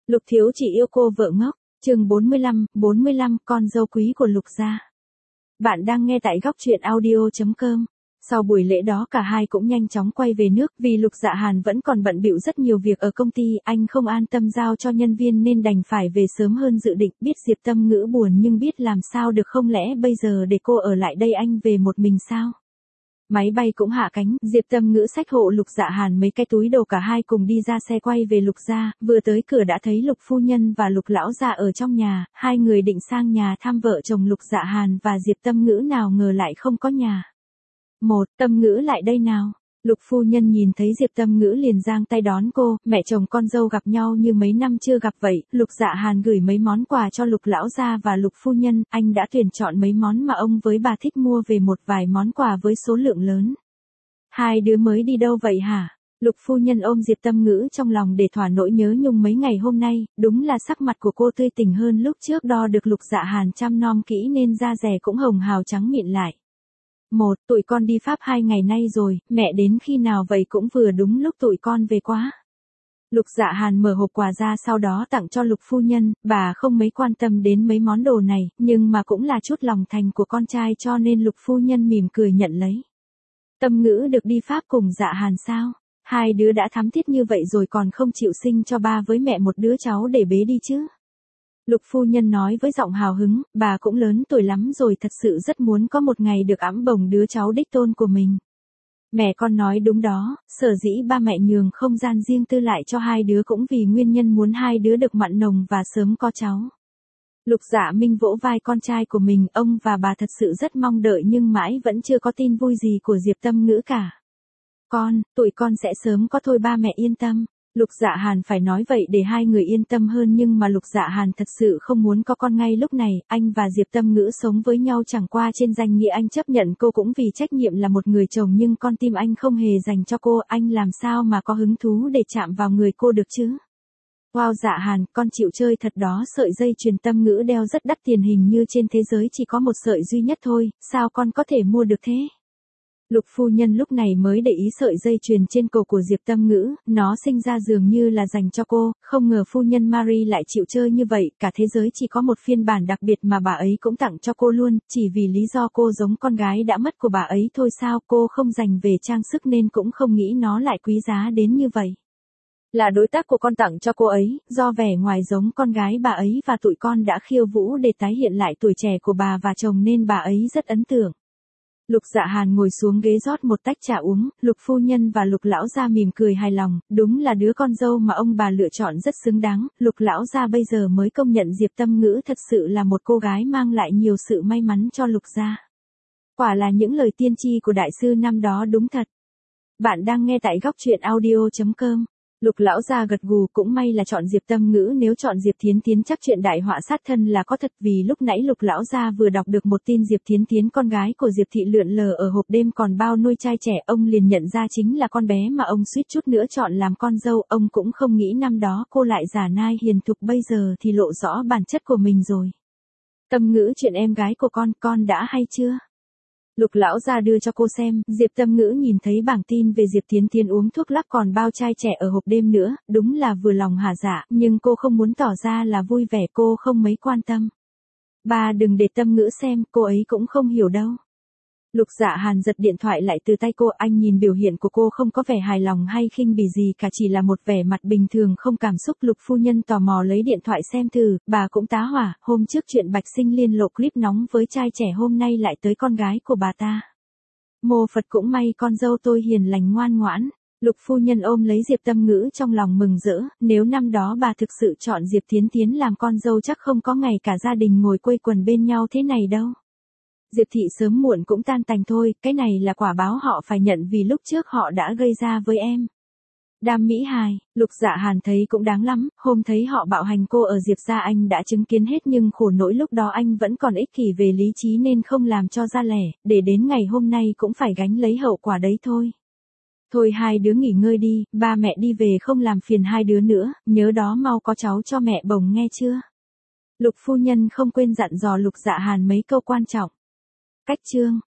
Lục thiếu chỉ yêu cô vợ ngốc, chương 45, con dâu quý của Lục gia. Bạn đang nghe tại góc truyện audio.com. Sau buổi lễ đó cả hai cũng nhanh chóng quay về nước vì Lục Dạ Hàn vẫn còn bận bịu rất nhiều việc ở công ty, anh không an tâm giao cho nhân viên nên đành phải về sớm hơn dự định. Biết Diệp Tâm Ngữ buồn nhưng biết làm sao được, không lẽ bây giờ để cô ở lại đây anh về một mình sao? Máy bay cũng hạ cánh, Diệp Tâm Ngữ xách hộ Lục Dạ Hàn mấy cái túi đồ, cả hai cùng đi ra xe quay về Lục gia. Vừa tới cửa đã thấy Lục phu nhân và Lục lão gia ở trong nhà, hai người định sang nhà thăm vợ chồng Lục Dạ Hàn và Diệp Tâm Ngữ, nào ngờ lại không có nhà. Tâm Ngữ lại đây nào. Lục phu nhân nhìn thấy Diệp Tâm Ngữ liền giang tay đón cô, mẹ chồng con dâu gặp nhau như mấy năm chưa gặp vậy. Lục Dạ Hàn gửi mấy món quà cho Lục lão gia và Lục phu nhân, anh đã tuyển chọn mấy món mà ông với bà thích, mua về một vài món quà với số lượng lớn. Hai đứa mới đi đâu vậy hả? Lục phu nhân ôm Diệp Tâm Ngữ trong lòng để thỏa nỗi nhớ nhung mấy ngày hôm nay, đúng là sắc mặt của cô tươi tỉnh hơn lúc trước, đo được Lục Dạ Hàn chăm nom kỹ nên da dẻ cũng hồng hào trắng mịn lại. Tụi con đi Pháp 2 ngày nay rồi, mẹ đến khi nào vậy? Cũng vừa đúng lúc tụi con về quá. Lục Dạ Hàn mở hộp quà ra sau đó tặng cho Lục phu nhân, bà không mấy quan tâm đến mấy món đồ này, nhưng mà cũng là chút lòng thành của con trai cho nên Lục phu nhân mỉm cười nhận lấy. Tâm Ngữ được đi Pháp cùng Dạ Hàn sao? Hai đứa đã thắm thiết như vậy rồi còn không chịu sinh cho ba với mẹ một đứa cháu để bế đi chứ? Lục phu nhân nói với giọng hào hứng, bà cũng lớn tuổi lắm rồi, thật sự rất muốn có một ngày được ẵm bồng đứa cháu đích tôn của mình. Mẹ con nói đúng đó, sở dĩ ba mẹ nhường không gian riêng tư lại cho hai đứa cũng vì nguyên nhân muốn hai đứa được mặn nồng và sớm có cháu. Lục Dạ Minh vỗ vai con trai của mình, ông và bà thật sự rất mong đợi nhưng mãi vẫn chưa có tin vui gì của Diệp Tâm Ngữ cả. Tụi con sẽ sớm có thôi, ba mẹ yên tâm. Lục Dạ Hàn phải nói vậy để hai người yên tâm hơn, nhưng mà Lục Dạ Hàn thật sự không muốn có con ngay lúc này. Anh và Diệp Tâm Ngữ sống với nhau chẳng qua trên danh nghĩa, anh chấp nhận cô cũng vì trách nhiệm là một người chồng, nhưng con tim anh không hề dành cho cô, anh làm sao mà có hứng thú để chạm vào người cô được chứ? Wow, Dạ Hàn, con chịu chơi thật đó, sợi dây chuyền Tâm Ngữ đeo rất đắt tiền, hình như trên thế giới chỉ có một sợi duy nhất thôi, sao con có thể mua được thế? Lục phu nhân lúc này mới để ý sợi dây chuyền trên cổ của Diệp Tâm Ngữ, nó sinh ra dường như là dành cho cô, không ngờ phu nhân Marie lại chịu chơi như vậy, cả thế giới chỉ có một phiên bản đặc biệt mà bà ấy cũng tặng cho cô luôn, chỉ vì lý do cô giống con gái đã mất của bà ấy thôi sao? Cô không dành về trang sức nên cũng không nghĩ nó lại quý giá đến như vậy. Là đối tác của con tặng cho cô ấy, do vẻ ngoài giống con gái bà ấy và tụi con đã khiêu vũ để tái hiện lại tuổi trẻ của bà và chồng nên bà ấy rất ấn tượng. Lục Dạ Hàn ngồi xuống ghế rót một tách trà uống, Lục phu nhân và Lục lão gia mỉm cười hài lòng, đúng là đứa con dâu mà ông bà lựa chọn rất xứng đáng. Lục lão gia bây giờ mới công nhận Diệp Tâm Ngữ thật sự là một cô gái mang lại nhiều sự may mắn cho Lục gia. Quả là những lời tiên tri của đại sư năm đó đúng thật. Bạn đang nghe tại góc truyện audio.com. Lục lão gia gật gù, cũng may là chọn Diệp Tâm Ngữ, nếu chọn Diệp Thiến Thiến chắc chuyện đại họa sát thân là có thật, vì lúc nãy Lục lão gia vừa đọc được một tin Diệp Thiến Thiến con gái của Diệp thị lượn lờ ở hộp đêm còn bao nuôi trai trẻ, ông liền nhận ra chính là con bé mà ông suýt chút nữa chọn làm con dâu, ông cũng không nghĩ năm đó cô lại giả nai hiền thục, bây giờ thì lộ rõ bản chất của mình rồi. Tâm Ngữ, chuyện em gái của con đã hay chưa? Lục lão gia đưa cho cô xem, Diệp Tâm Ngữ nhìn thấy bảng tin về Diệp Thiến Thiến uống thuốc lắc còn bao trai trẻ ở hộp đêm nữa, đúng là vừa lòng hả dạ, nhưng cô không muốn tỏ ra là vui vẻ, cô không mấy quan tâm. Ba đừng để Tâm Ngữ xem, cô ấy cũng không hiểu đâu. Lục Dạ Hàn giật điện thoại lại từ tay cô, anh nhìn biểu hiện của cô không có vẻ hài lòng hay khinh bỉ gì cả, chỉ là một vẻ mặt bình thường không cảm xúc. Lục phu nhân tò mò lấy điện thoại xem thử, bà cũng tá hỏa, hôm trước chuyện Bạch Sinh Liên lộ clip nóng với trai trẻ, hôm nay lại tới con gái của bà ta. Mô Phật, cũng may con dâu tôi hiền lành ngoan ngoãn. Lục phu nhân ôm lấy Diệp Tâm Ngữ trong lòng mừng rỡ, nếu năm đó bà thực sự chọn Diệp Thiến Thiến làm con dâu chắc không có ngày cả gia đình ngồi quây quần bên nhau thế này đâu. Diệp thị sớm muộn cũng tan tành thôi, cái này là quả báo họ phải nhận vì lúc trước họ đã gây ra với em. Đam mỹ hài, Lục Dạ Hàn thấy cũng đáng lắm, hôm thấy họ bạo hành cô ở Diệp gia anh đã chứng kiến hết, nhưng khổ nỗi lúc đó anh vẫn còn ích kỷ về lý trí nên không làm cho ra lẻ, để đến ngày hôm nay cũng phải gánh lấy hậu quả đấy thôi. Thôi hai đứa nghỉ ngơi đi, ba mẹ đi về không làm phiền hai đứa nữa, nhớ đó mau có cháu cho mẹ bồng nghe chưa? Lục phu nhân không quên dặn dò Lục Dạ Hàn mấy câu quan trọng. Cách chương